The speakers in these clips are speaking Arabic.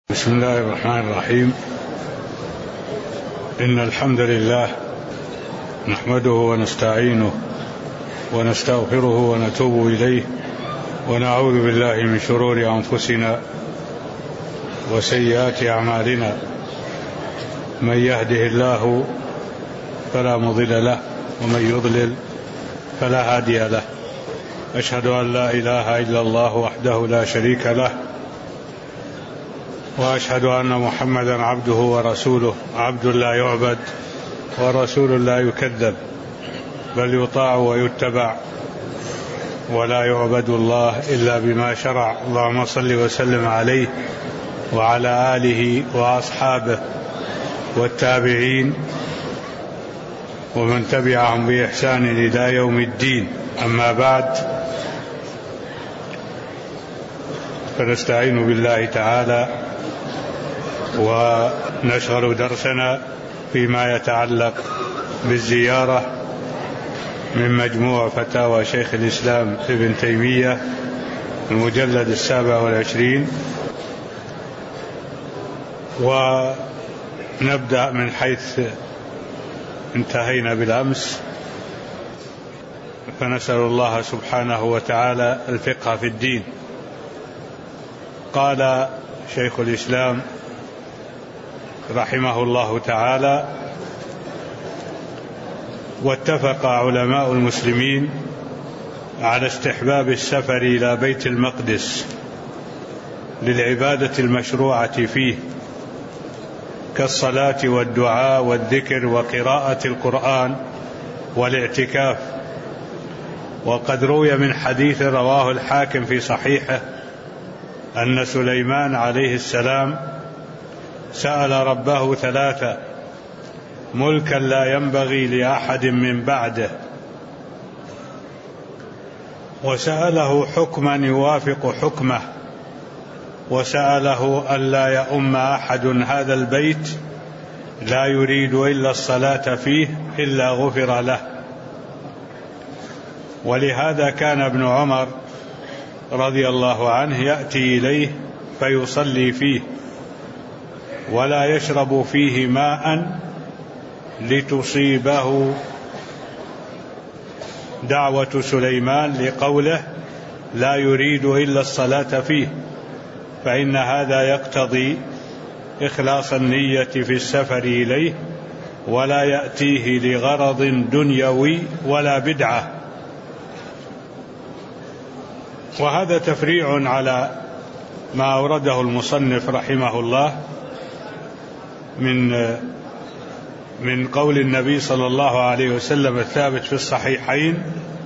بسم الله الرحمن الرحيم. إن الحمد لله نحمده ونستعينه ونستغفره ونتوب إليه ونعوذ بالله من شرور أنفسنا وسيئات أعمالنا. من يهده الله فلا مضل له ومن يضلل فلا هادي له. أشهد أن لا إله إلا الله وحده لا شريك له، وأشهد أن محمدا عبده ورسوله، عبد لا يعبد ورسول لا يكذب، بل يطاع ويتبع، ولا يعبد الله إلا بما شرع. اللهم صل وسلم عليه وعلى آله وأصحابه والتابعين ومن تبعهم بإحسان إلى يوم الدين. أما بعد، فنستعين بالله تعالى ونشغل درسنا فيما يتعلق بالزيارة من مجموع فتاوى شيخ الإسلام ابن تيمية المجلد 27، ونبدأ من حيث انتهينا بالأمس، فنسأل الله سبحانه وتعالى الفقه في الدين. قال شيخ الإسلام رحمه الله تعالى: واتفق علماء المسلمين على استحباب السفر إلى بيت المقدس للعبادة المشروعة فيه كالصلاة والدعاء والذكر وقراءة القرآن والاعتكاف. وقد روي من حديث رواه الحاكم في صحيحه أن سليمان عليه السلام سأل ربه ثلاثة: ملكا لا ينبغي لأحد من بعده، وسأله حكما يوافق حكمه، وسأله ألا يؤم أحد هذا البيت لا يريد إلا الصلاة فيه إلا غفر له. ولهذا كان ابن عمر رضي الله عنه يأتي إليه فيصلي فيه ولا يشرب فيه ماء لتصيبه دعوة سليمان لقوله لا يريد إلا الصلاة فيه، فإن هذا يقتضي إخلاص النية في السفر إليه، ولا يأتيه لغرض دنيوي ولا بدعة. وهذا تفريع على ما أورده المصنف رحمه الله من قول النبي صلى الله عليه وسلم الثابت في الصحيحين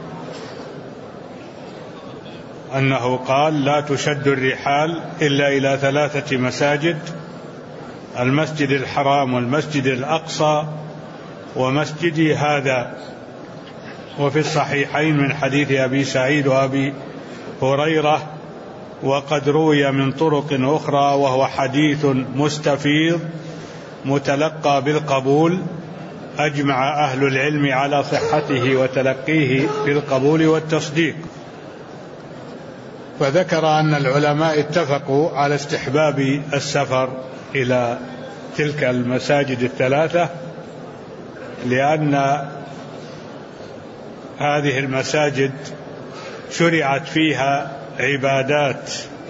أنه قال: لا تشد الرحال إلا إلى 3 مساجد: المسجد الحرام والمسجد الأقصى ومسجدي هذا. وفي الصحيحين من حديث أبي سعيد وأبي هريرة، وقد روي من طرق أخرى، وهو حديث مستفيض متلقى بالقبول، أجمع أهل العلم على صحته وتلقيه بالقبول والتصديق. فذكر أن العلماء اتفقوا على استحباب السفر إلى تلك المساجد 3، لأن هذه المساجد شرعت فيها عبادات،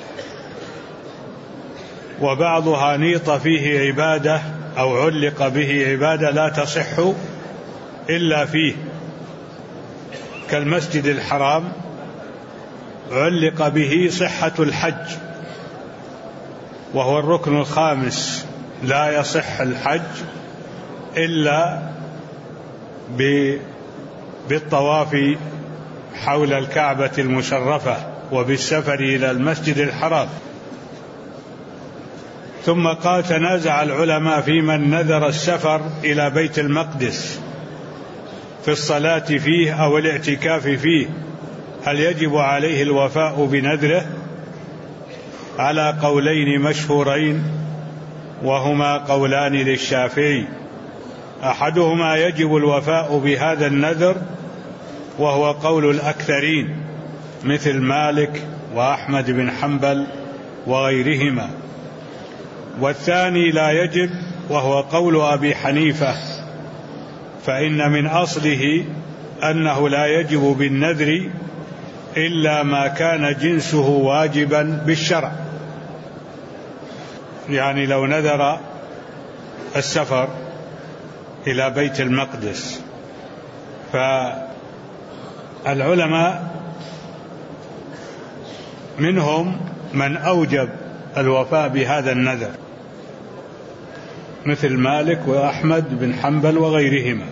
وبعضها نيط فيه عبادة أو علق به عبادة لا تصح إلا فيه، كالمسجد الحرام علق به صحة الحج، وهو الركن الخامس، لا يصح الحج إلا بالطواف حول الكعبة المشرفة وبالسفر إلى المسجد الحرام. ثم قال: تنازع العلماء في من نذر السفر إلى بيت المقدس في الصلاة فيه أو الاعتكاف فيه، هل يجب عليه الوفاء بنذره؟ على قولين مشهورين، وهما قولان للشافعي: أحدهما يجب الوفاء بهذا النذر، وهو قول الأكثرين مثل مالك وأحمد بن حنبل وغيرهما، والثاني لا يجب وهو قول أبي حنيفة، فإن من أصله أنه لا يجب بالنذر إلا ما كان جنسه واجبا بالشرع. يعني لو نذر السفر إلى بيت المقدس، فالعلماء منهم من أوجب الوفاء بهذا النذر مثل مالك وأحمد بن حنبل وغيرهما،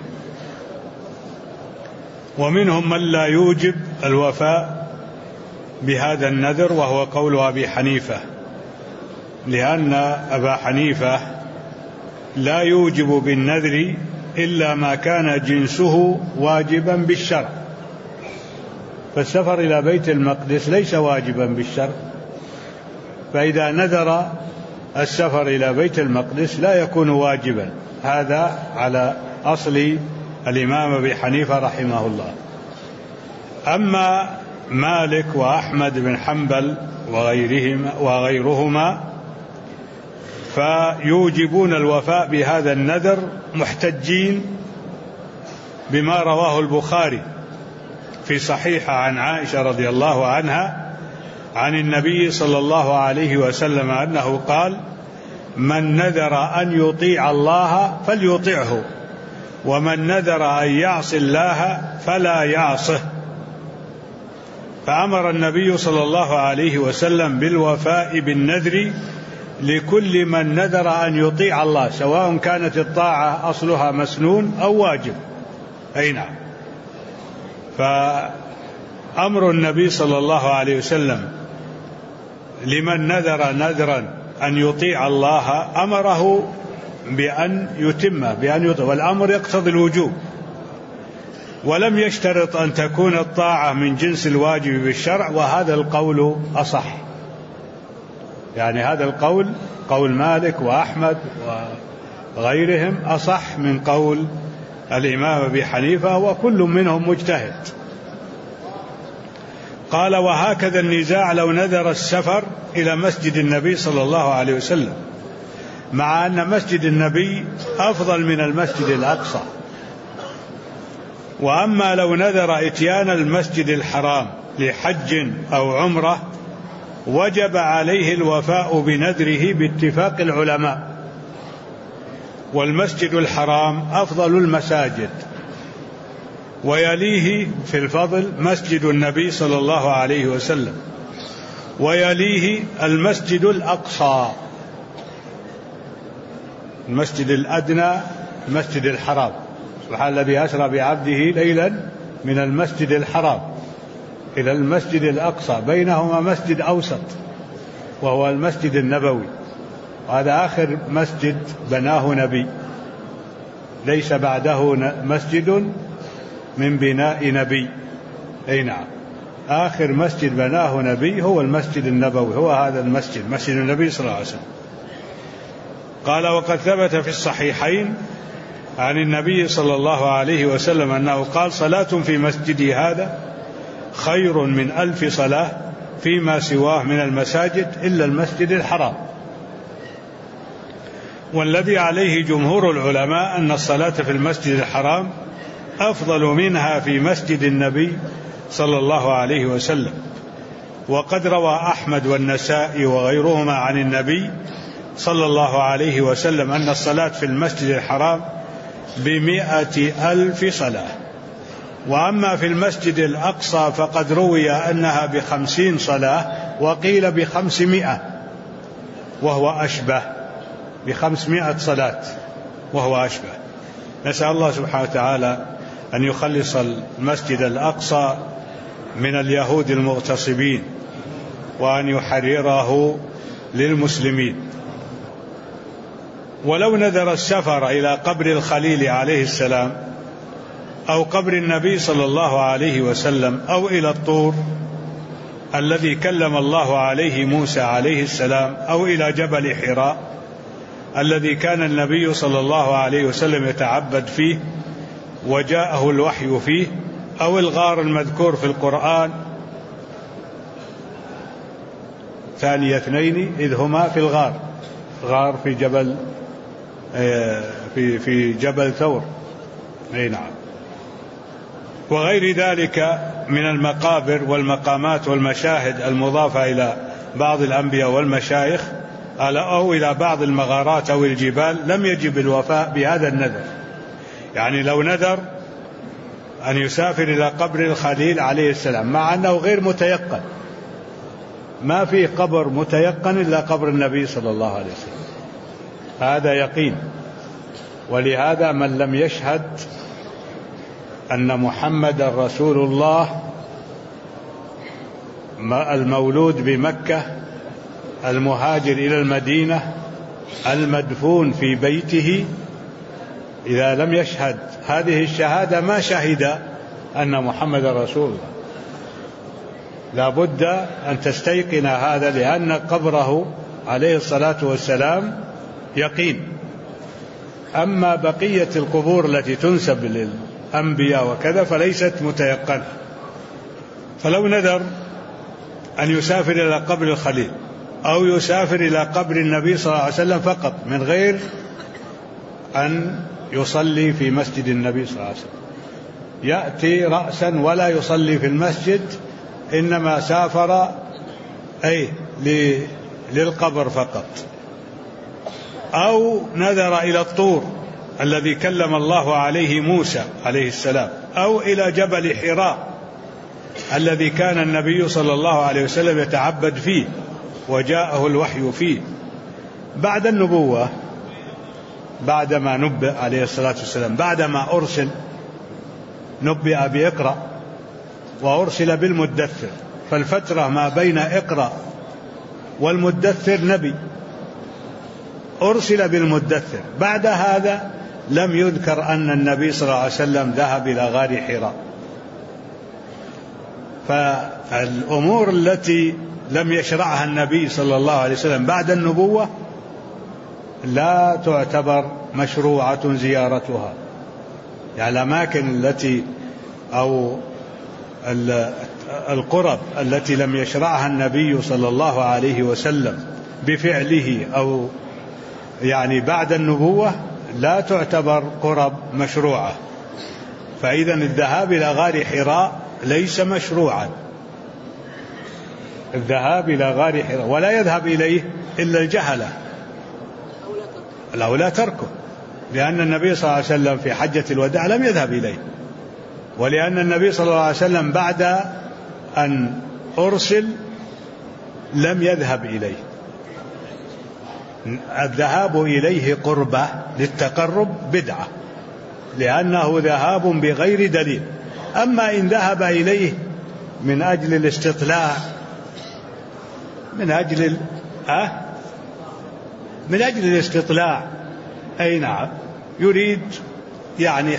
ومنهم من لا يوجب الوفاء بهذا النذر وهو قول أبي حنيفة، لأن أبا حنيفة لا يوجب بالنذر إلا ما كان جنسه واجبا بالشرع، فالسفر إلى بيت المقدس ليس واجبا بالشرع، فإذا نذر السفر إلى بيت المقدس لا يكون واجبا. هذا على أصل الإمام أبي حنيفة رحمه الله. أما مالك وأحمد بن حنبل وغيرهما فيوجبون الوفاء بهذا النذر محتجين بما رواه البخاري في صحيحه عن عائشة رضي الله عنها عن النبي صلى الله عليه وسلم أنه قال: من نذر أن يطيع الله فليطعه، ومن نذر أن يعصي الله فلا يعصه. فأمر النبي صلى الله عليه وسلم بالوفاء بالنذر لكل من نذر أن يطيع الله، سواء كانت الطاعة أصلها مسنون أو واجب. أي نعم. فأمر النبي صلى الله عليه وسلم لمن نذر نذرا أن يطيع الله أمره بأن يتم، والأمر يقتضي الوجوب، ولم يشترط أن تكون الطاعة من جنس الواجب بالشرع، وهذا القول أصح. يعني هذا القول، قول مالك وأحمد وغيرهم، أصح من قول الإمام أبي حنيفة، وكل منهم مجتهد. قال: وهكذا النزاع لو نذر السفر إلى مسجد النبي صلى الله عليه وسلم، مع أن مسجد النبي أفضل من المسجد الأقصى. وأما لو نذر إتيان المسجد الحرام لحج أو عمرة وجب عليه الوفاء بنذره باتفاق العلماء، والمسجد الحرام أفضل المساجد، ويليه في الفضل مسجد النبي صلى الله عليه وسلم، ويليه المسجد الأقصى، المسجد الأدنى، المسجد الحرام. سبحان الذي أسرى بعبده ليلا من المسجد الحرام إلى المسجد الأقصى، بينهما مسجد أوسط وهو المسجد النبوي، وهذا آخر مسجد بناه نبي، ليس بعده مسجد من بناء نبي. أي نعم، آخر مسجد بناه نبي هو المسجد النبوي، هو هذا المسجد، مسجد النبي صلى الله عليه وسلم. قال: وقد ثبت في الصحيحين عن النبي صلى الله عليه وسلم أنه قال: صلاة في مسجدي هذا خير من 1000 صلاة فيما سواه من المساجد إلا المسجد الحرام. والذي عليه جمهور العلماء أن الصلاة في المسجد الحرام أفضل منها في مسجد النبي صلى الله عليه وسلم. وقد روى أحمد والنسائي وغيرهما عن النبي صلى الله عليه وسلم أن الصلاة في المسجد الحرام ب100,000 صلاة. وأما في المسجد الأقصى فقد روي أنها ب50 صلاة، وقيل ب500، وهو أشبه، ب500 صلاة وهو أشبه. نسأل الله سبحانه وتعالى أن يخلص المسجد الأقصى من اليهود المغتصبين، وأن يحرره للمسلمين. ولو نذر السفر إلى قبر الخليل عليه السلام أو قبر النبي صلى الله عليه وسلم أو إلى الطور الذي كلم الله عليه موسى عليه السلام أو إلى جبل حراء الذي كان النبي صلى الله عليه وسلم يتعبد فيه وجاءه الوحي فيه، أو الغار المذكور في القرآن ثاني اثنين إذ هما في الغار غار في جبل في جبل ثور. أي نعم. وغير ذلك من المقابر والمقامات والمشاهد المضافة إلى بعض الأنبياء والمشايخ أو إلى بعض المغارات أو الجبال لم يجب الوفاء بهذا النذر. يعني لو نذر أن يسافر إلى قبر الخليل عليه السلام مع أنه غير متيقن، ما في قبر متيقن إلا قبر النبي صلى الله عليه وسلم، هذا يقين. ولهذا من لم يشهد أن محمد رسول الله المولود بمكة المهاجر إلى المدينة المدفون في بيته، إذا لم يشهد هذه الشهادة ما شهد أن محمد رسول الله. لا بد أن تستيقن هذا، لأن قبره عليه الصلاة والسلام يقين. أما بقية القبور التي تنسب للأنبياء وكذا فليست متيقنة. فلو نذر أن يسافر إلى قبر الخليل أو يسافر إلى قبر النبي صلى الله عليه وسلم فقط من غير أن يصلي في مسجد النبي صلى الله عليه وسلم، يأتي رأسا ولا يصلي في المسجد، إنما سافر للقبر فقط. أو نذر إلى الطور الذي كلم الله عليه موسى عليه السلام، أو إلى جبل حراء الذي كان النبي صلى الله عليه وسلم يتعبد فيه وجاءه الوحي فيه بعد النبوة، بعدما نبأ عليه الصلاة والسلام، بعدما أرسل نبأ بإقرأ وأرسل بالمدثر، فالفترة ما بين إقرأ والمدثر نبي أرسل بالمدثر. بعد هذا لم يذكر أن النبي صلى الله عليه وسلم ذهب إلى غار حراء. فالأمور التي لم يشرعها النبي صلى الله عليه وسلم بعد النبوة لا تعتبر مشروعة زيارتها. يعني الأماكن التي أو القرب التي لم يشرعها النبي صلى الله عليه وسلم بفعله أو يعني بعد النبوة لا تعتبر قرب مشروعة. فإذا الذهاب إلى غار حراء ليس مشروعا، الذهاب إلى غار حراء ولا يذهب إليه إلا الجهلة، الأولى تركه، لأن النبي صلى الله عليه وسلم في حجة الوداع لم يذهب إليه، ولأن النبي صلى الله عليه وسلم بعد أن أرسل لم يذهب إليه. الذهاب إليه قربة للتقرب بدعة، لأنه ذهاب بغير دليل. أما إن ذهب إليه من أجل الاستطلاع، من أجل الاستطلاع، أي نعم، يريد يعني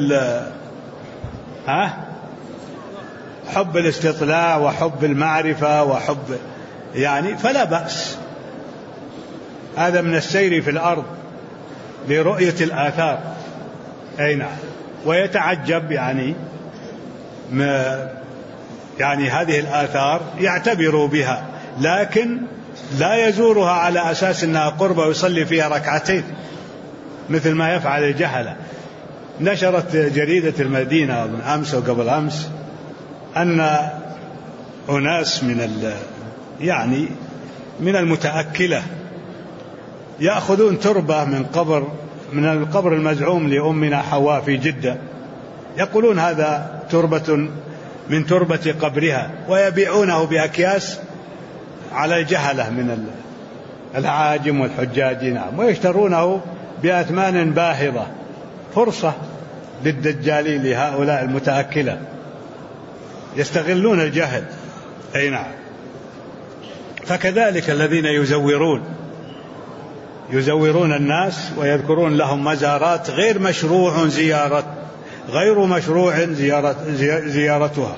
حب الاستطلاع وحب المعرفة وحب يعني، فلا بأس. هذا من السير في الأرض لرؤية الآثار، أي نعم، ويتعجب يعني هذه الآثار يعتبر بها، لكن لا يزورها على أساس أنها قربة ويصلي فيها ركعتين مثل ما يفعل الجهلة. نشرت جريدة المدينة من أمس وقبل أمس أن أناس من المتأكلة يأخذون تربة من القبر المزعوم لأمنا حواء في جدة، يقولون هذا تربة من تربة قبرها، ويبيعونه بأكياس على الجهلة من العاجم والحجاج، نعم، ويشترونه بأثمان باهظة. فرصة للدجالين لهؤلاء المتأكلة، يستغلون الجهل، أي نعم. فكذلك الذين يزورون الناس ويذكرون لهم مزارات غير مشروع زيارتها،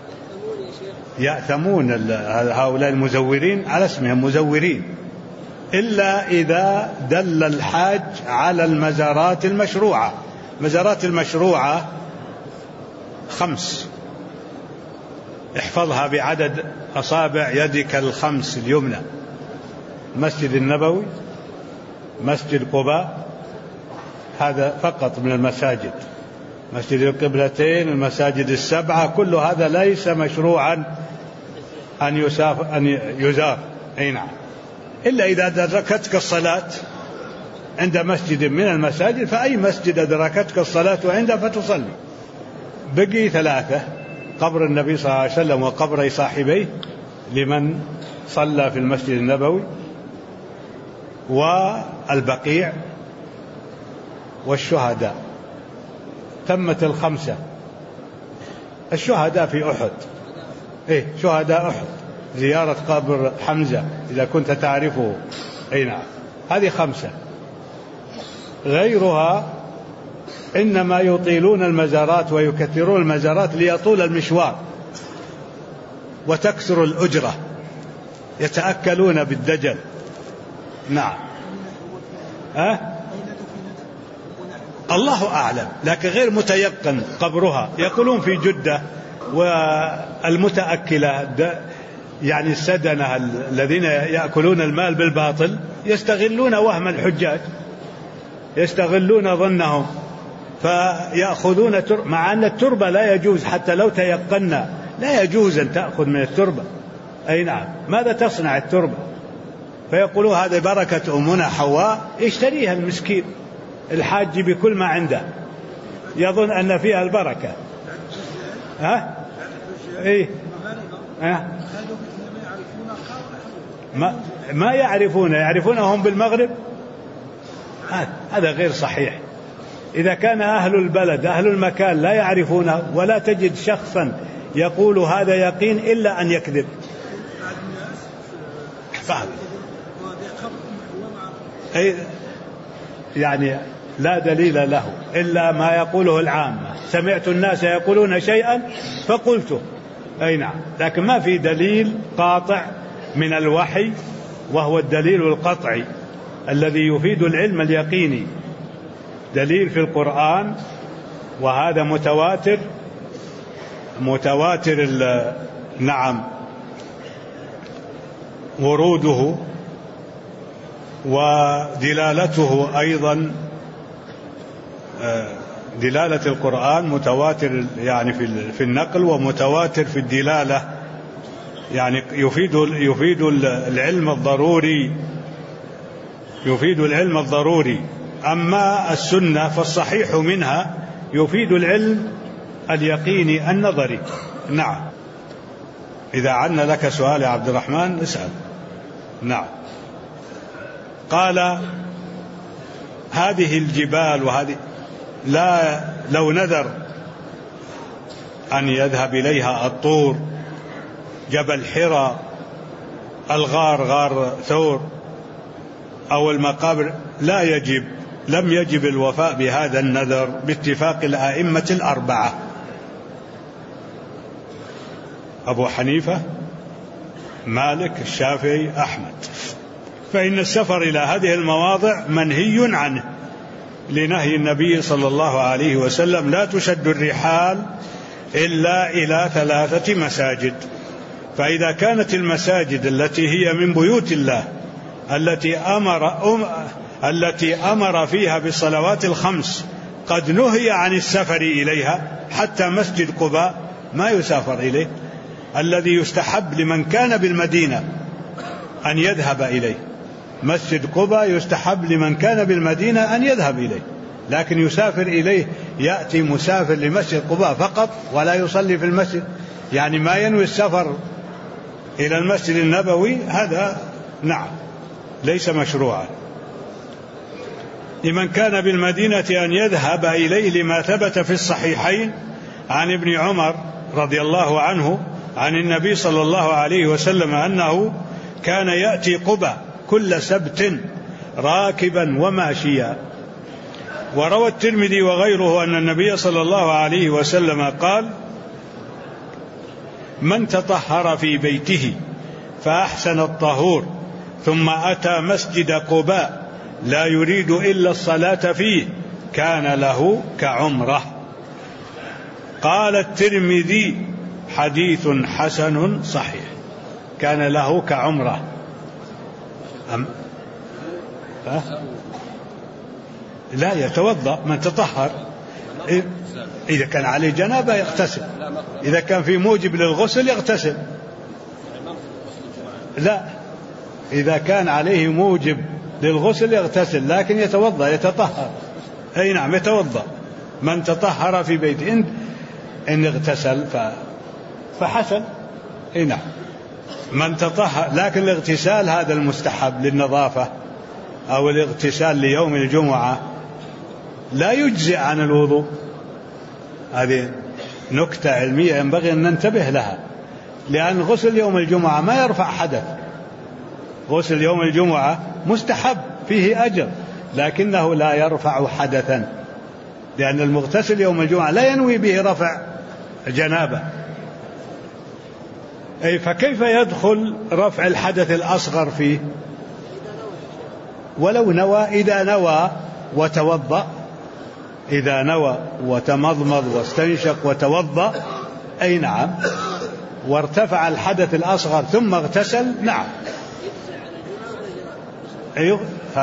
يأثمون هؤلاء المزورين على اسمهم مزورين، إلا إذا دل الحاج على المزارات المشروعة. مزارات المشروعة 5، احفظها بعدد أصابع يدك 5 اليمنى: المسجد النبوي، مسجد قباء هذا فقط من المساجد، مسجد القبلتين، المساجد السبعة، كل هذا ليس مشروعا أن يزار، أي نعم، إلا إذا أدركتك الصلاة عند مسجد من المساجد، فأي مسجد أدركتك الصلاة عنده فتصلي. بقي 3: قبر النبي صلى الله عليه وسلم وقبر صاحبيه لمن صلى في المسجد النبوي، والبقيع، والشهداء. تمت 5. الشهداء في أحد، شهداء أحد، زيارة قبر حمزة إذا كنت تعرفه، أي نعم، هذه 5. غيرها إنما يطيلون المزارات ويكثرون المزارات ليطول المشوار وتكثر الأجرة، يتأكلون بالدجل. نعم. الله أعلم، لكن غير متيقن قبرها. يقولون في جدة، والمتأكلة يعني السدنة الذين يأكلون المال بالباطل يستغلون وهم الحجاج، يستغلون ظنهم، فيأخذون مع أن التربة لا يجوز، حتى لو تيقنا لا يجوز أن تأخذ من التربة. أي نعم، ماذا تصنع التربة؟ فيقولوا هذا بركة أمنا حواء، يشتريها المسكين الحاج بكل ما عنده، يظن أن فيها البركة. ما يعرفونهم بالمغرب. هذا غير صحيح. إذا كان أهل البلد أهل المكان لا يعرفونه، ولا تجد شخصا يقول هذا يقين إلا أن يكذب. يعني لا دليل له إلا ما يقوله العامة، سمعت الناس يقولون شيئا فقلته. أي نعم، لكن ما في دليل قاطع من الوحي، وهو الدليل القطعي الذي يفيد العلم اليقيني. دليل في القرآن، وهذا متواتر نعم وروده، ودلالته أيضا، دلالة القرآن متواتر يعني في النقل، ومتواتر في الدلالة، يعني يفيد العلم الضروري، يفيد العلم الضروري. أما السنة فالصحيح منها يفيد العلم اليقيني النظري. نعم. إذا عنا لك سؤال يا عبد الرحمن اسأل. نعم. قال هذه الجبال وهذه لو نذر أن يذهب إليها الطور، جبل حراء، الغار غار ثور، أو المقابر، لم يجب الوفاء بهذا النذر باتفاق الأئمة 4: أبو حنيفة، مالك، الشافعي، أحمد. فإن السفر إلى هذه المواضع منهي عنه لنهي النبي صلى الله عليه وسلم: لا تشد الرحال إلا إلى 3 مساجد. فإذا كانت المساجد التي هي من بيوت الله التي أمر فيها بالصلوات ال5 قد نهي عن السفر إليها، حتى مسجد قباء ما يسافر إليه، الذي يستحب لمن كان بالمدينة أن يذهب إليه. مسجد قباء يستحب لمن كان بالمدينة أن يذهب إليه، لكن يسافر إليه، يأتي مسافر لمسجد قباء فقط ولا يصلي في المسجد، يعني ما ينوي السفر إلى المسجد النبوي، هذا نعم ليس مشروعا. لمن كان بالمدينة أن يذهب إليه، لما ثبت في الصحيحين عن ابن عمر رضي الله عنه عن النبي صلى الله عليه وسلم أنه كان يأتي قباء كل سبت راكبا وماشيا. وروى الترمذي وغيره أن النبي صلى الله عليه وسلم قال: من تطهر في بيته فأحسن الطهور ثم أتى مسجد قباء لا يريد إلا الصلاة فيه كان له كعمرة. قال الترمذي: حديث حسن صحيح. كان له كعمرة. لا يتوضأ من تطهر. إذا كان عليه جنابة يغتسل، إذا كان في موجب للغسل يغتسل. لا، إذا كان عليه موجب للغسل يغتسل، لكن يتوضأ يتطهر. أي نعم يتوضأ من تطهر في بيته، إن اغتسل فحسن. أي نعم من تطهر، لكن الاغتسال هذا المستحب للنظافة أو الاغتسال ليوم الجمعة لا يجزئ عن الوضوء. هذه نكتة علمية ينبغي أن ننتبه لها، لأن غسل يوم الجمعة ما يرفع حدث. غسل يوم الجمعة مستحب فيه أجر، لكنه لا يرفع حدثا، لأن المغتسل يوم الجمعة لا ينوي به رفع جنابة. أي فكيف يدخل رفع الحدث الأصغر فيه؟ ولو نوى، إذا نوى وتوضأ، إذا نوى وتمضمض واستنشق وتوضأ، أي نعم، وارتفع الحدث الأصغر ثم اغتسل، نعم. أيوه،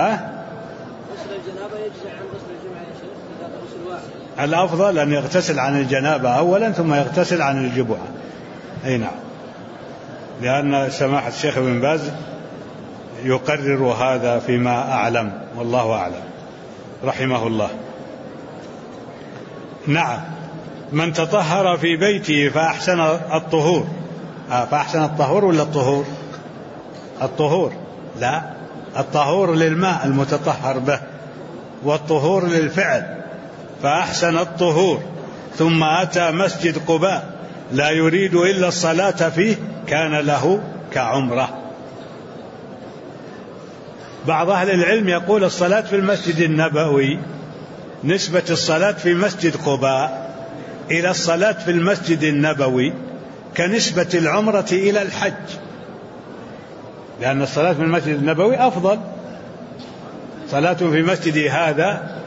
الأفضل أن يغتسل عن الجنابة أولا ثم يغتسل عن الجبعة. أي نعم، لأن سماحة الشيخ ابن باز يقرر هذا فيما أعلم، والله أعلم رحمه الله. نعم، من تطهر في بيته فأحسن الطهور. فأحسن الطهور ولا الطهور؟ الطهور، لا، الطهور للماء المتطهر به، والطهور للفعل. فأحسن الطهور ثم أتى مسجد قباء لا يريد إلا الصلاة فيه كان له كعمرة. بعض أهل العلم يقول الصلاة في المسجد النبوي نسبة الصلاة في مسجد قباء إلى الصلاة في المسجد النبوي كنسبة العمرة إلى الحج، لأن الصلاة في المسجد النبوي أفضل. صلاة في مسجد هذا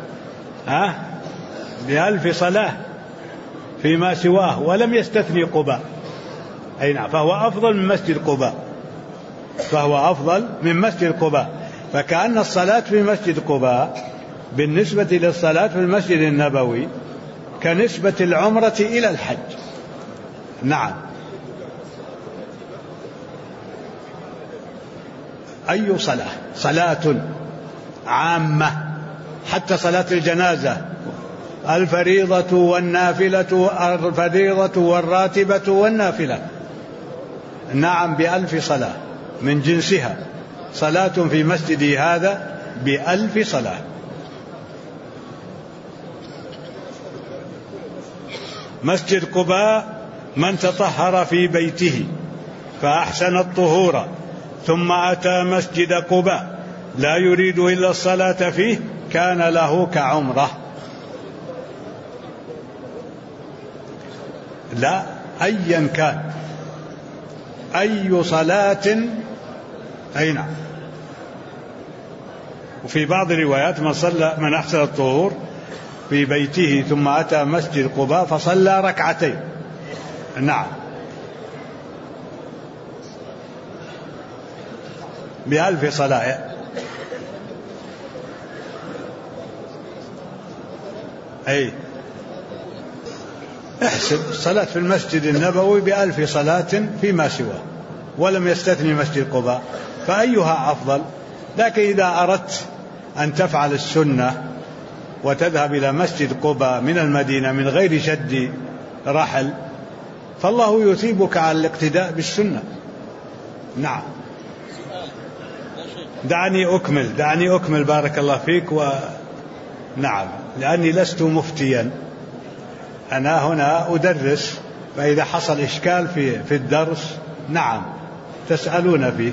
ب1000 صلاة فيما سواه، ولم يستثني قباء. أي نعم، فهو أفضل من مسجد قباء، فهو أفضل من مسجد قباء. فكأن الصلاة في مسجد قباء بالنسبة للصلاة في المسجد النبوي كنسبة العمرة إلى الحج. نعم. أي صلاة؟ صلاة عامة، حتى صلاة الجنازة، الفريضة والنافلة، الفريضة والراتبة والنافلة، نعم، ب1000 صلاة من جنسها. صلاة في مسجدي هذا ب1000 صلاة. مسجد قباء من تطهر في بيته فأحسن الطهور ثم أتى مسجد قباء لا يريد إلا الصلاة فيه كان له كعمرة. لا، أيا كان أي صلاة. أي نعم. وفي بعض الروايات من أحسن الطهور في بيته ثم أتى مسجد قباء فصلى ركعتين. نعم، ب1000 صلاة. أي احسب الصلاة في المسجد النبوي ب1000 صلاة فيما سواه، ولم يستثني مسجد قباء، فأيها أفضل؟ لكن إذا أردت أن تفعل السنة وتذهب إلى مسجد قباء من المدينة من غير شد رحل فالله يثيبك على الاقتداء بالسنة. نعم. دعني أكمل بارك الله فيك. نعم، لأني لست مفتيا، أنا هنا أدرس، فإذا حصل إشكال في الدرس نعم تسألون فيه.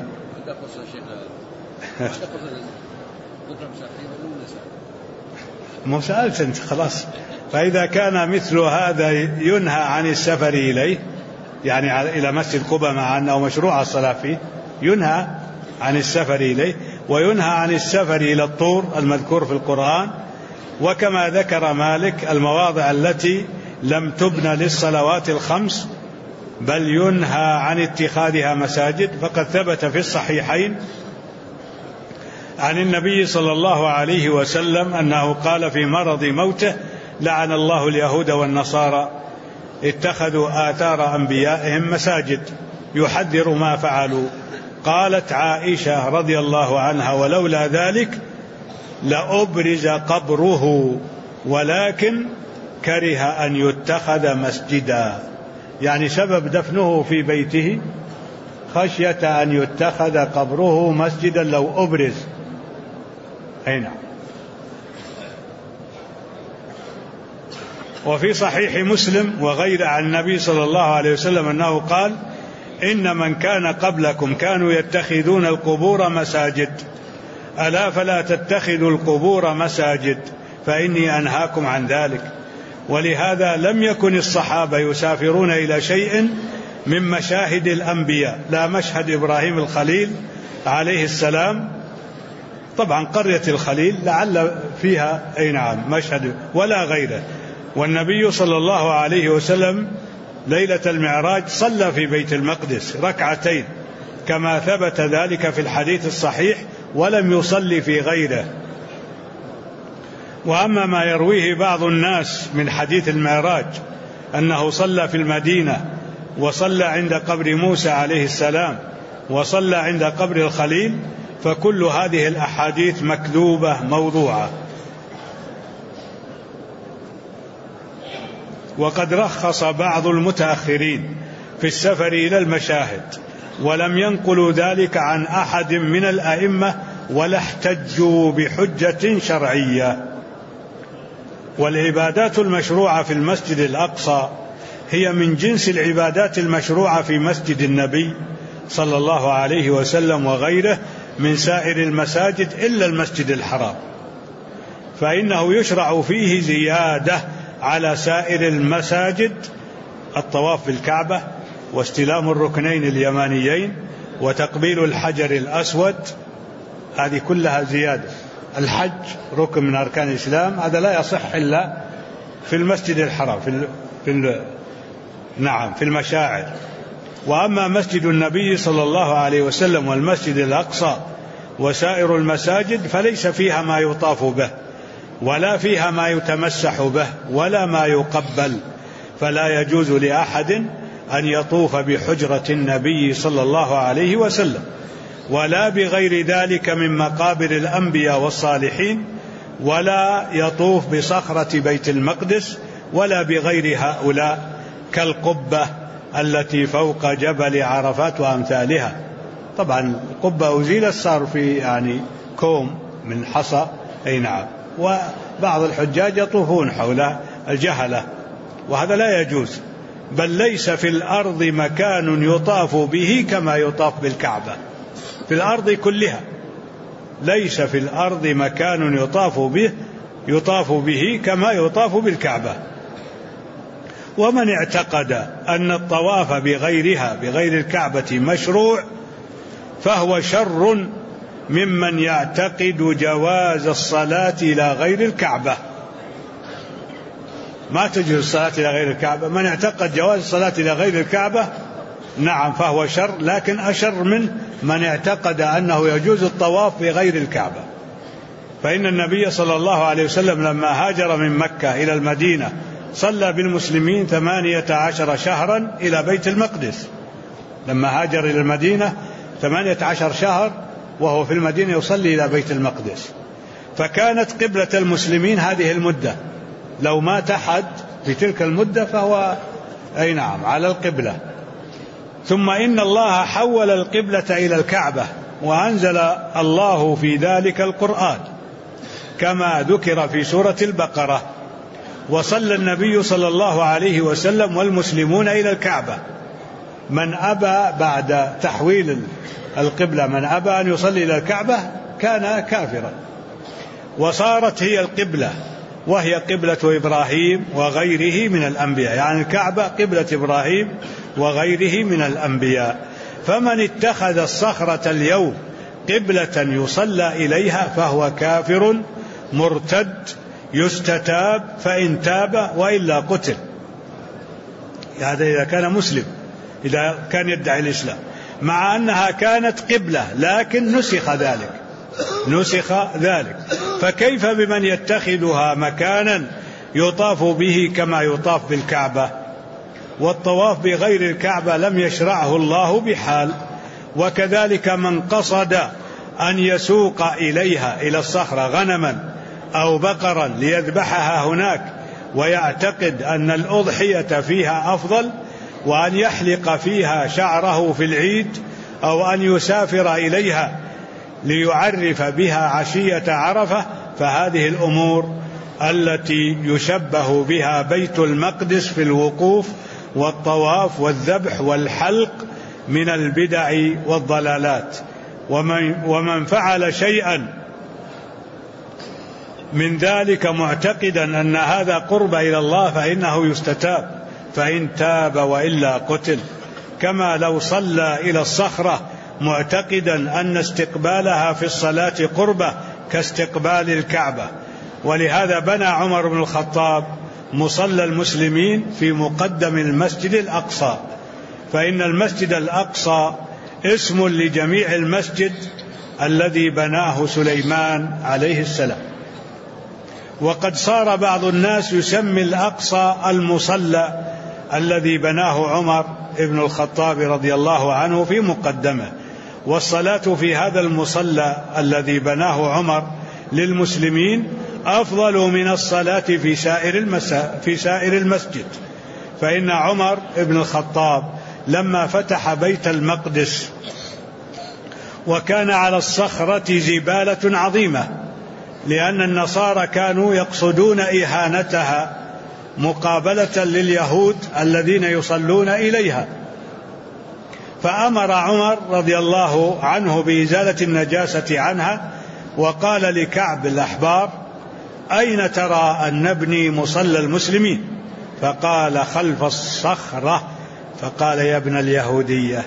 مسألة أنت خلاص. فإذا كان مثل هذا ينهى عن السفر إليه، يعني إلى مسجد قباء، مع أنه مشروع الصلاة فيه، ينهى عن السفر إليه، وينهى عن السفر إلى الطور المذكور في القرآن. وكما ذكر مالك المواضع التي لم تبنى للصلوات الخمس بل ينهى عن اتخاذها مساجد، فقد ثبت في الصحيحين عن النبي صلى الله عليه وسلم أنه قال في مرض موته: لعن الله اليهود والنصارى اتخذوا آثار أنبيائهم مساجد يحذر ما فعلوا. قالت عائشة رضي الله عنها: ولولا ذلك لأبرز قبره ولكن كره أن يتخذ مسجدا، يعني سبب دفنه في بيته خشية أن يتخذ قبره مسجدا لو أبرز. أين؟ وفي صحيح مسلم وغيره عن النبي صلى الله عليه وسلم أنه قال: إن من كان قبلكم كانوا يتخذون القبور مساجد، ألا فلا تتخذوا القبور مساجد فإني أنهاكم عن ذلك. ولهذا لم يكن الصحابة يسافرون إلى شيء من مشاهد الأنبياء، لا مشهد إبراهيم الخليل عليه السلام، طبعا قرية الخليل لعل فيها مشهد، ولا غيره. والنبي صلى الله عليه وسلم ليلة المعراج صلى في بيت المقدس ركعتين كما ثبت ذلك في الحديث الصحيح، ولم يصلي في غيره. وأما ما يرويه بعض الناس من حديث المعراج أنه صلى في المدينة وصلى عند قبر موسى عليه السلام وصلى عند قبر الخليل، فكل هذه الأحاديث مكذوبة موضوعة. وقد رخص بعض المتأخرين في السفر إلى المشاهد، ولم ينقلوا ذلك عن أحد من الأئمة ولا احتجوا بحجة شرعية. والعبادات المشروعة في المسجد الأقصى هي من جنس العبادات المشروعة في مسجد النبي صلى الله عليه وسلم وغيره من سائر المساجد إلا المسجد الحرام، فإنه يشرع فيه زيادة على سائر المساجد: الطواف بالكعبة، واستلام الركنين اليمانيين، وتقبيل الحجر الأسود، هذه كلها زيادة. الحج ركن من أركان الإسلام، هذا لا يصح إلا في المسجد الحرام في المشاعر. وأما مسجد النبي صلى الله عليه وسلم والمسجد الأقصى وسائر المساجد فليس فيها ما يطاف به، ولا فيها ما يتمسح به، ولا ما يقبل، فلا يجوز لأحد أن يطوف بحجرة النبي صلى الله عليه وسلم، ولا بغير ذلك من مقابر الأنبياء والصالحين، ولا يطوف بصخرة بيت المقدس، ولا بغير هؤلاء كالقبة التي فوق جبل عرفات وأمثالها. طبعا القبة أزيلت، صار في كوم من حصى، وبعض الحجاج يطوفون حول الجهلة، وهذا لا يجوز. بل ليس في الأرض مكان يطاف به كما يطاف بالكعبة، في الأرض كلها ليس في الأرض مكان يطاف به كما يطاف بالكعبة. ومن اعتقد أن الطواف بغيرها بغير الكعبة مشروع فهو شر ممن يعتقد جواز الصلاة إلى غير الكعبة. ما تجوز الصلاة إلى غير الكعبة، من اعتقد جواز الصلاة إلى غير الكعبة نعم فهو شر، لكن أشر من اعتقد أنه يجوز الطواف بغير الكعبة. فإن النبي صلى الله عليه وسلم لما هاجر من مكة إلى المدينة صلى بالمسلمين 18 شهرا إلى بيت المقدس. لما هاجر إلى المدينة 18 شهر وهو في المدينة يصلي إلى بيت المقدس، فكانت قبلة المسلمين هذه المدة. لو مات أحد في تلك المدة فهو على القبلة. ثم إن الله حول القبلة إلى الكعبة، وأنزل الله في ذلك القرآن كما ذكر في سورة البقرة: وصلى النبي صلى الله عليه وسلم والمسلمون إلى الكعبة. من أبى بعد تحويل القبلة، من أبى أن يصلي إلى الكعبة كان كافرا، وصارت هي القبلة، وهي قبلة إبراهيم وغيره من الأنبياء، يعني الكعبة قبلة إبراهيم وغيره من الأنبياء. فمن اتخذ الصخرة اليوم قبلة يصلى إليها فهو كافر مرتد يستتاب فإن تاب وإلا قتل. هذا إذا كان مسلم، إذا كان يدعي الإسلام، مع أنها كانت قبلة لكن نسخ ذلك، نسخ ذلك. فكيف بمن يتخذها مكانا يطاف به كما يطاف بالكعبة؟ والطواف بغير الكعبة لم يشرعه الله بحال. وكذلك من قصد أن يسوق إليها إلى الصخرة غنما أو بقرا ليذبحها هناك ويعتقد أن الأضحية فيها أفضل، وأن يحلق فيها شعره في العيد، أو أن يسافر إليها ليعرف بها عشية عرفة، فهذه الأمور التي يشبه بها بيت المقدس في الوقوف والطواف والذبح والحلق من البدع والضلالات. ومن فعل شيئا من ذلك معتقدا أن هذا قرب إلى الله فإنه يستتاب، فإن تاب وإلا قتل. كما لو صلى إلى الصخرة معتقدا أن استقبالها في الصلاة قربة كاستقبال الكعبة. ولهذا بنى عمر بن الخطاب مصلى المسلمين في مقدم المسجد الأقصى، فإن المسجد الأقصى اسم لجميع المسجد الذي بناه سليمان عليه السلام. وقد صار بعض الناس يسمي الأقصى المصلى الذي بناه عمر بن الخطاب رضي الله عنه في مقدمه. والصلاة في هذا المصلى الذي بناه عمر للمسلمين أفضل من الصلاة في سائر المسجد. فإن عمر بن الخطاب لما فتح بيت المقدس وكان على الصخرة زبالة عظيمة، لأن النصارى كانوا يقصدون إهانتها مقابلة لليهود الذين يصلون إليها، فأمر عمر رضي الله عنه بإزالة النجاسة عنها، وقال لكعب الأحبار: أين ترى أن نبني مصلى المسلمين؟ فقال: خلف الصخرة. فقال: يا ابن اليهودية.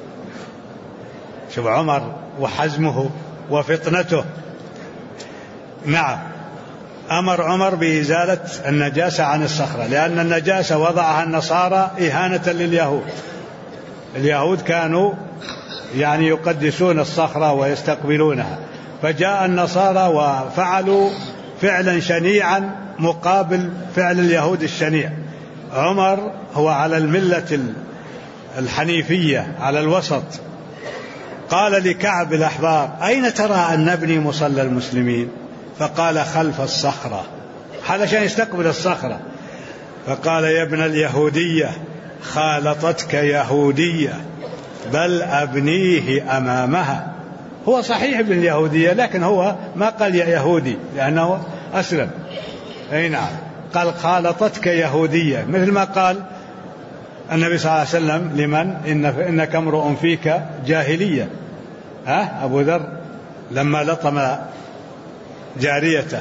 شوف عمر وحزمه وفطنته. نعم، أمر عمر بإزالة النجاسة عن الصخرة، لأن النجاسة وضعها النصارى إهانة لليهود. اليهود كانوا يقدسون الصخرة ويستقبلونها، فجاء النصارى وفعلوا فعلا شنيعا مقابل فعل اليهود الشنيع. عمر هو على الملة الحنيفية، على الوسط. قال لكعب الأحبار: أين ترى أن نبني مصلى المسلمين؟ فقال: خلف الصخرة، علشان يستقبل الصخرة. فقال: يا ابن اليهودية، خالطتك يهودية، بل أبنيه أمامها. هو صحيح ابن اليهودية، لكن هو ما قال يا يهودي لأنه أسلم. أي نعم، قال: خالطتك يهودية، مثل ما قال النبي صلى الله عليه وسلم لمن؟ إنك امرؤ فيك جاهلية. أبو ذر لما لطم جاريته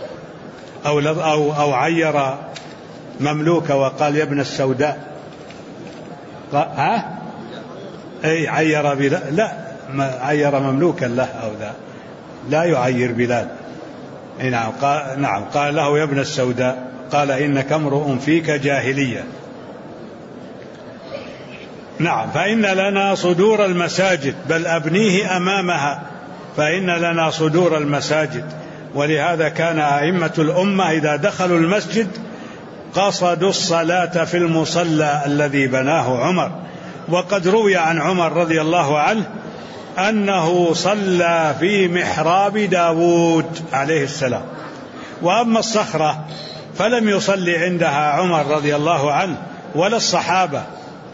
أو عير مملوكة وقال: يا ابن السوداء. أي عير بلال، لا، عير مملوكا له أو ذا، لا يعير بلال. نعم، قال له: يا ابن السوداء، قال: إنك امرؤ فيك جاهلية. نعم، فإن لنا صدور المساجد، بل أبنيه أمامها، فإن لنا صدور المساجد. ولهذا كان أئمة الأمة إذا دخلوا المسجد قصدوا الصلاة في المصلى الذي بناه عمر. وقد روي عن عمر رضي الله عنه أنه صلى في محراب داود عليه السلام. وأما الصخرة فلم يصلي عندها عمر رضي الله عنه ولا الصحابة،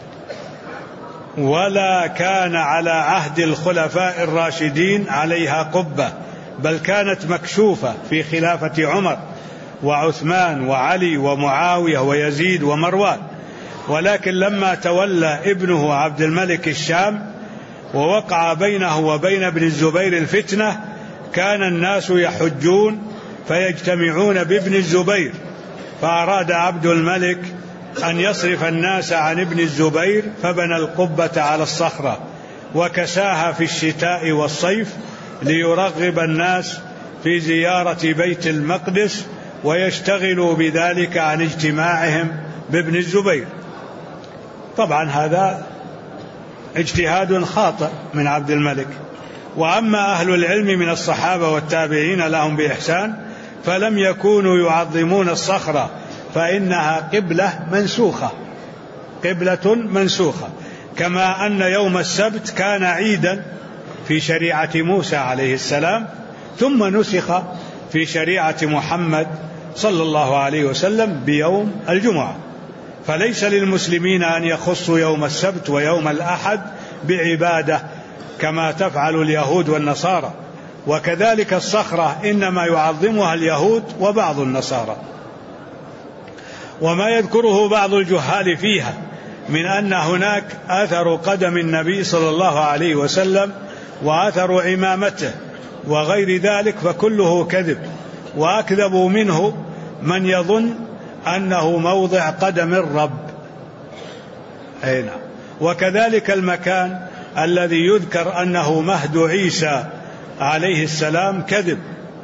ولا كان على عهد الخلفاء الراشدين عليها قبة، بل كانت مكشوفة في خلافة عمر وعثمان وعلي ومعاوية ويزيد ومروان. ولكن لما تولى ابنه عبد الملك الشام ووقع بينه وبين ابن الزبير الفتنة، كان الناس يحجون فيجتمعون بابن الزبير، فأراد عبد الملك أن يصرف الناس عن ابن الزبير، فبنى القبة على الصخرة وكساها في الشتاء والصيف ليرغب الناس في زيارة بيت المقدس ويشتغلوا بذلك عن اجتماعهم بابن الزبير. طبعا هذا اجتهاد خاطئ من عبد الملك، وأما أهل العلم من الصحابة والتابعين لهم بإحسان فلم يكونوا يعظمون الصخرة، فإنها قبلة منسوخة، كما أن يوم السبت كان عيدا في شريعة موسى عليه السلام، ثم نسخ في شريعة محمد صلى الله عليه وسلم بيوم الجمعة. فليس للمسلمين أن يخصوا يوم السبت ويوم الأحد بعبادة كما تفعل اليهود والنصارى، وكذلك الصخرة إنما يعظمها اليهود وبعض النصارى. وما يذكره بعض الجهال فيها من أن هناك أثر قدم النبي صلى الله عليه وسلم وأثر عمامته وغير ذلك فكله كذب، وأكذب منه من يظن أنه موضع قدم الرب. وكذلك المكان الذي يذكر أنه مهد عيسى عليه السلام كذب،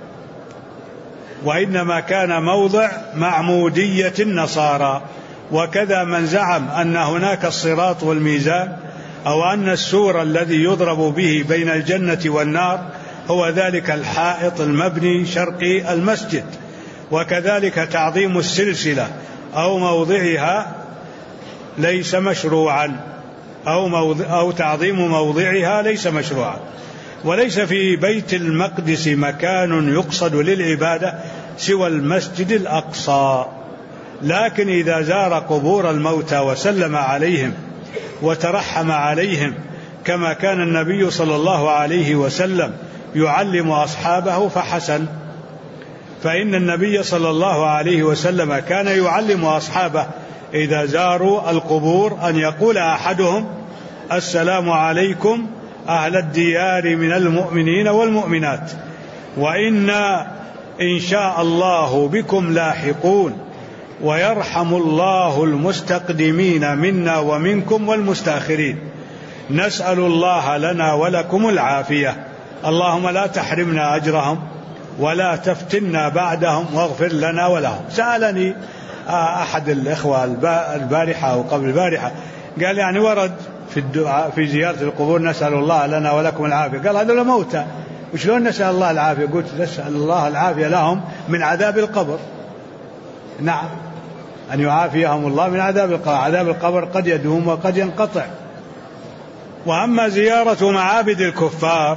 وإنما كان موضع معمودية النصارى. وكذا من زعم أن هناك الصراط والميزان، أو أن السور الذي يضرب به بين الجنة والنار هو ذلك الحائط المبني شرقي المسجد. وكذلك تعظيم السلسلة أو موضعها ليس مشروعا، أو تعظيم موضعها ليس مشروعا. وليس في بيت المقدس مكان يقصد للعبادة سوى المسجد الأقصى، لكن إذا زار قبور الموتى وسلم عليهم وترحم عليهم كما كان النبي صلى الله عليه وسلم يعلم أصحابه فحسن. فإن النبي صلى الله عليه وسلم كان يعلم أصحابه إذا زاروا القبور أن يقول أحدهم: السلام عليكم أهل الديار من المؤمنين والمؤمنات، وإنا إن شاء الله بكم لاحقون، ويرحم الله المستقدمين منا ومنكم والمستأخرين، نسأل الله لنا ولكم العافية، اللهم لا تحرمنا أجرهم ولا تفتنا بعدهم واغفر لنا ولهم. سألني أحد الإخوة البارحة أو قبل البارحة، قال يعني ورد في الدعاء في زيارة القبور نسأل الله لنا ولكم العافية، قال هذول موتى وشلون نسأل الله العافية؟ قلت نسأل الله العافية لهم من عذاب القبر. نعم، أن يعافيهم الله من عذاب القبر، عذاب القبر قد يدوم وقد ينقطع. وأما زيارة معابد الكفار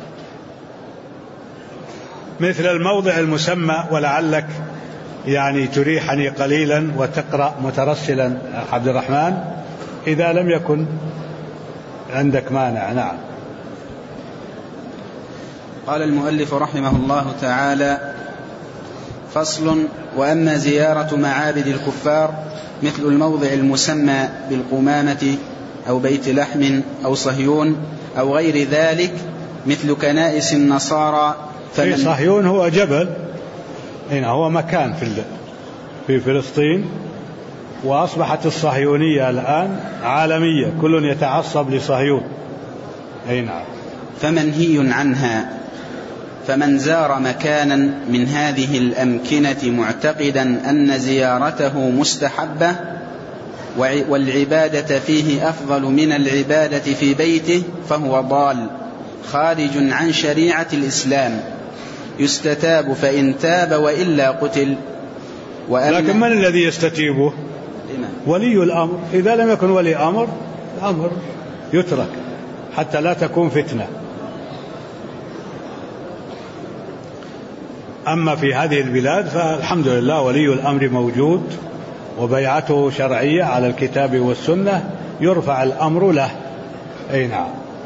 مثل الموضع المسمى، ولعلك يعني تريحني قليلا وتقرأ مترسلا عبد الرحمن إذا لم يكن عندك مانع. نعم. قال المؤلف رحمه الله تعالى: فصل: وأما زيارة معابد الكفار مثل الموضع المسمى بالقمامة أو بيت لحم أو صهيون أو غير ذلك مثل كنائس النصارى. صهيون هو جبل، هنا هو مكان في فلسطين، وأصبحت الصهيونية الآن عالمية، كل يتعصب لصهيون. نعم. فمنهي عنها. فمن زار مكانا من هذه الأمكنة معتقدا أن زيارته مستحبة والعبادة فيه أفضل من العبادة في بيته فهو ضال خارج عن شريعة الإسلام، يستتاب فإن تاب وإلا قتل. لكن من الذي يستتيبه؟ ولي الأمر. إذا لم يكن ولي أمر الأمر يترك حتى لا تكون فتنة. أما في هذه البلاد فالحمد لله ولي الأمر موجود وبيعته شرعية على الكتاب والسنة، يرفع الأمر له. نعم.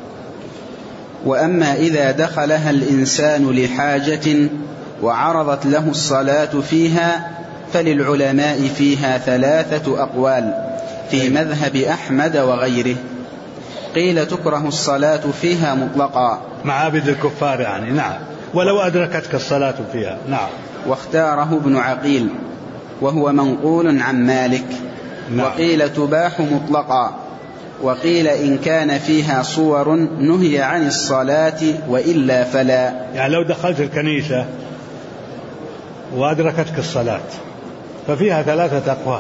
وأما إذا دخلها الإنسان لحاجة وعرضت له الصلاة فيها فللعلماء فيها 3 أقوال في مذهب أحمد وغيره. قيل تكره الصلاة فيها مطلقا، معابد الكفار يعني. نعم، ولو أدركتك الصلاة فيها. نعم. واختاره ابن عقيل وهو منقول عن مالك. نعم. وقيل تباح مطلقا، وقيل إن كان فيها صور نهي عن الصلاة وإلا فلا. يعني لو دخلت الكنيسة وأدركتك الصلاة ففيها 3 أقوال.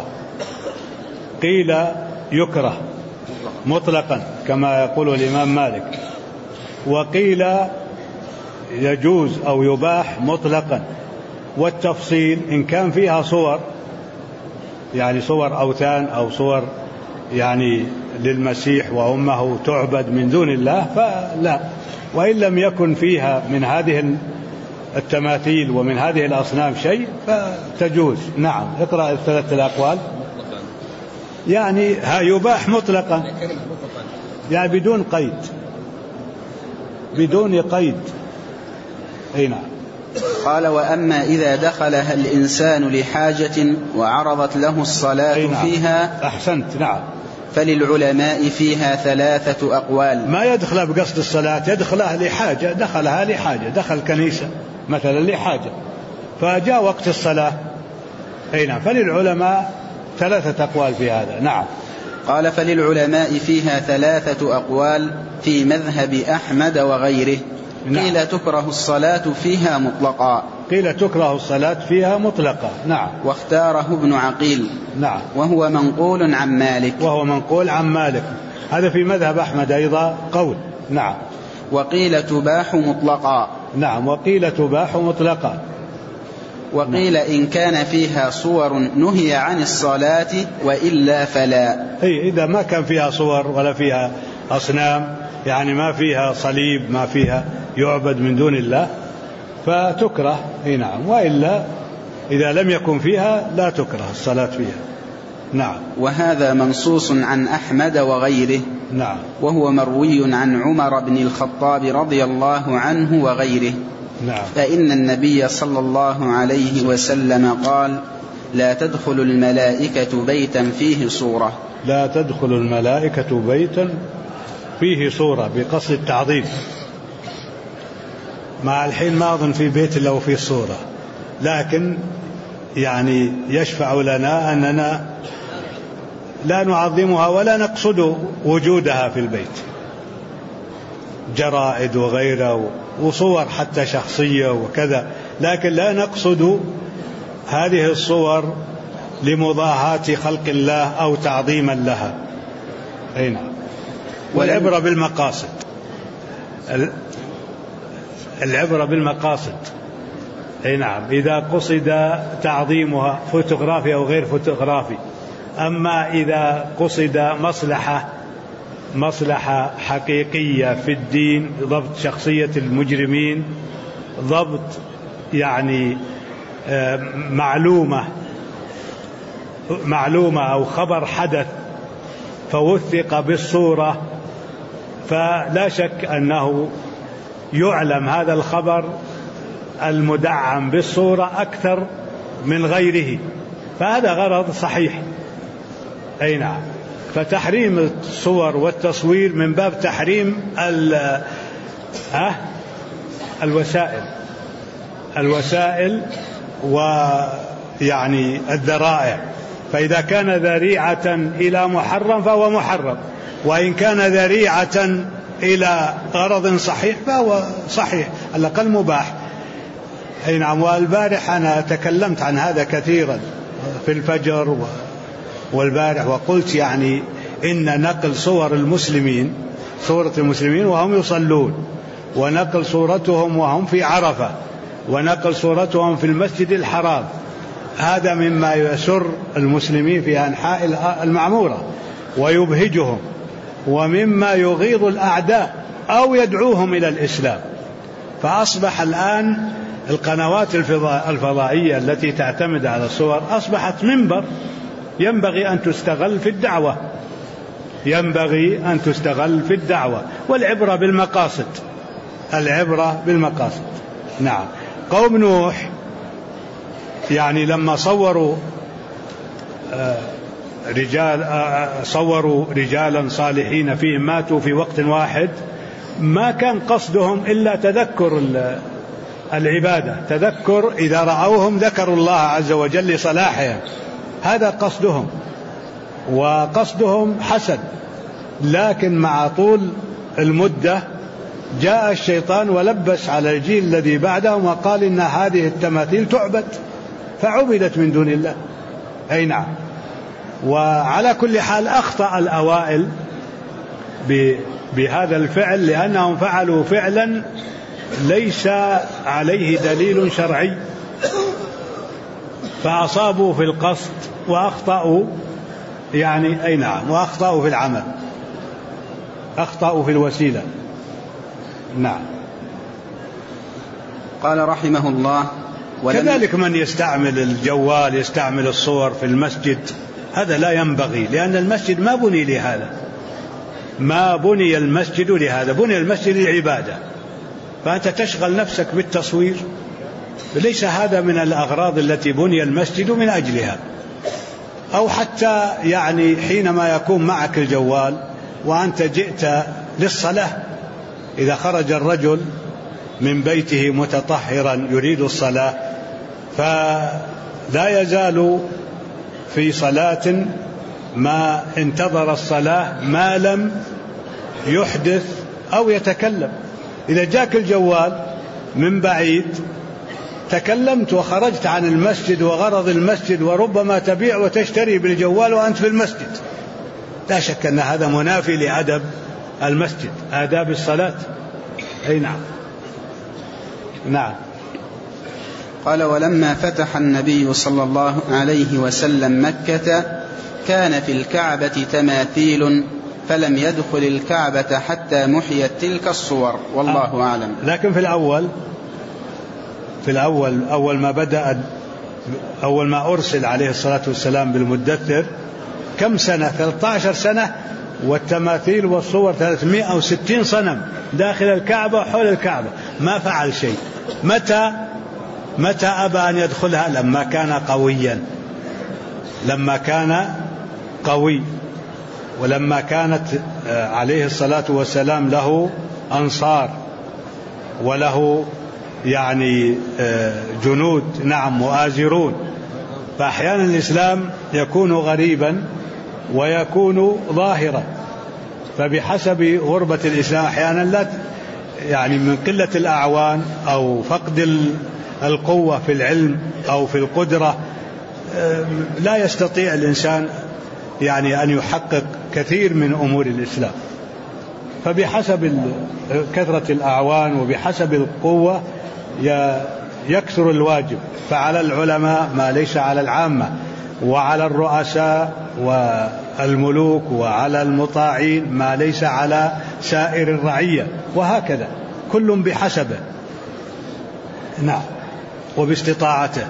قيل يكره مطلقا كما يقول الإمام مالك، وقيل يجوز أو يباح مطلقا، والتفصيل إن كان فيها صور، يعني صور أوثان أو صور يعني للمسيح وأمه تعبد من دون الله فلا، وإن لم يكن فيها من هذه التماثيل ومن هذه الأصنام شيء فتجوز. نعم. اقرأ الثلاثة الأقوال. يعني يباح مطلقا، يعني بدون قيد، بدون قيد. أي نعم. قال: وأما إذا دخلها الإنسان لحاجة وعرضت له الصلاة فيها. أحسنت. نعم. فللعلماء فيها 3 أقوال. ما يدخل بقصد الصلاة، يدخلها لحاجة، دخلها لحاجة، دخل كنيسة مثلا لحاجة فجاء وقت الصلاة. أي نعم. فللعلماء 3 أقوال في هذا. نعم. قال: فللعلماء فيها 3 أقوال في مذهب أحمد وغيره. نعم. قيل تكره الصلاة فيها مطلقا. قيل تكره الصلاة فيها مطلقا. نعم. واختاره ابن عقيل. نعم. وهو منقول عن مالك. وهو منقول عن مالك. هذا في مذهب أحمد أيضا قول. نعم. وقيل تباح مطلقا. نعم. وقيل تباح مطلقا. وقيل إن كان فيها صور نهي عن الصلاة وإلا فلا. أي إذا ما كان فيها صور ولا فيها أصنام، يعني ما فيها صليب، ما فيها يعبد من دون الله فتكره. أي نعم. وإلا إذا لم يكن فيها لا تكره الصلاة فيها. نعم. وهذا منصوص عن أحمد وغيره. نعم. وهو مروي عن عمر بن الخطاب رضي الله عنه وغيره. نعم. فإن النبي صلى الله عليه وسلم قال: لا تدخل الملائكة بيتا فيه صورة. لا تدخل الملائكة بيتا فيه صورة بقصد التعظيم. مع الحين ما أظن في بيت لو فيه صورة، لكن يعني يشفع لنا أننا لا نعظمها ولا نقصد وجودها في البيت، جرائد وغيره وصور حتى شخصية وكذا، لكن لا نقصد هذه الصور لمضاهاة خلق الله أو تعظيما لها. أي نعم. والعبرة بالمقاصد، العبرة بالمقاصد. أي نعم. إذا قصد تعظيمها فوتوغرافي أو غير فوتوغرافي. أما إذا قصد مصلحة حقيقية في الدين، ضبط شخصية المجرمين، ضبط يعني معلومة أو خبر حدث فوثق بالصورة، فلا شك أنه يعلم هذا الخبر المدعم بالصورة أكثر من غيره، فهذا غرض صحيح. أي نعم. فتحريم الصور والتصوير من باب تحريم الوسائل ويعني الذرائع. فإذا كان ذريعة إلى محرم فهو محرم، وإن كان ذريعة إلى غرض صحيح فهو صحيح، على الأقل مباح. أي نعم. والبارح أنا تكلمت عن هذا كثيرا في الفجر والبارح، وقلت يعني إن نقل صورة المسلمين وهم يصلون، ونقل صورتهم وهم في عرفة، ونقل صورتهم في المسجد الحرام، هذا مما يسر المسلمين في أنحاء المعمورة ويبهجهم، ومما يغيظ الأعداء أو يدعوهم إلى الإسلام. فأصبح الآن القنوات الفضائية التي تعتمد على الصور أصبحت منبر ينبغي أن تستغل في الدعوة. والعبرة بالمقاصد. نعم. قوم نوح يعني لما صوروا رجالا صالحين فيهم ماتوا في وقت واحد، ما كان قصدهم إلا تذكر العبادة، تذكر إذا رأوهم ذكروا الله عز وجل لصلاحهم، هذا قصدهم، وقصدهم حسن. لكن مع طول المدة جاء الشيطان ولبس على الجيل الذي بعدهم وقال إن هذه التماثيل تعبد، فعبدت من دون الله. أي نعم. وعلى كل حال أخطأ الأوائل بهذا الفعل، لأنهم فعلوا فعلا ليس عليه دليل شرعي، فأصابوا في القصد وأخطأوا، يعني أي نعم، وأخطأوا في العمل، أخطأوا في الوسيلة. نعم. قال رحمه الله: كذلك من يستعمل الجوال، يستعمل الصور في المسجد، هذا لا ينبغي، لأن المسجد ما بني لهذا، ما بني المسجد لهذا، بني المسجد للعبادة، فأنت تشغل نفسك بالتصوير، ليس هذا من الأغراض التي بني المسجد من أجلها. أو حتى يعني حينما يكون معك الجوال وأنت جئت للصلاة، إذا خرج الرجل من بيته متطهرا يريد الصلاة، فلا يزال في صلاة ما انتظر الصلاة ما لم يحدث أو يتكلم. إذا جاك الجوال من بعيد تكلمت وخرجت عن المسجد وغرض المسجد، وربما تبيع وتشتري بالجوال وأنت في المسجد، لا شك أن هذا منافي لأدب المسجد، آداب الصلاة. أي نعم. نعم. قال: ولما فتح النبي صلى الله عليه وسلم مكة كان في الكعبة تماثيل، فلم يدخل الكعبة حتى محيت تلك الصور، والله أعلم. لكن في الأول أول ما بدأ، أول ما أرسل عليه الصلاة والسلام بالمدثر كم سنة؟ 13 سنة، والتماثيل والصور 360 صنم داخل الكعبة وحول الكعبة، ما فعل شيء. متى أبى أن يدخلها؟ لما كان قويا، لما كان قوي، ولما كانت عليه الصلاة والسلام له أنصار وله يعني جنود، نعم، مؤازرون. فأحيانا الإسلام يكون غريبا ويكون ظاهرا، فبحسب غربة الإسلام أحيانا لا، يعني من قلة الأعوان أو فقد القوة في العلم أو في القدرة لا يستطيع الإنسان يعني أن يحقق كثير من أمور الإسلام. فبحسب كثرة الأعوان وبحسب القوة يكثر الواجب، فعلى العلماء ما ليس على العامة، وعلى الرؤساء والملوك وعلى المطاعين ما ليس على سائر الرعية، وهكذا كل بحسبه، نعم، وباستطاعته.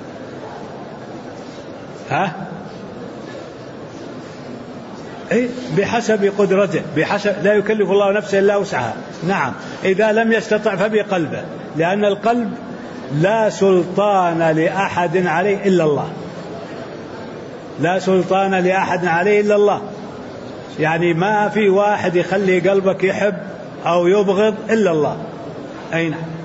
بحسب قدرته، بحسب، لا يكلف الله نفسا إلا وسعها. نعم، إذا لم يستطع فبقلبه، لأن القلب لا سلطان لأحد عليه إلا الله، لا سلطان لأحد عليه إلا الله، يعني ما في واحد يخلي قلبك يحب أو يبغض إلا الله. أي نعم.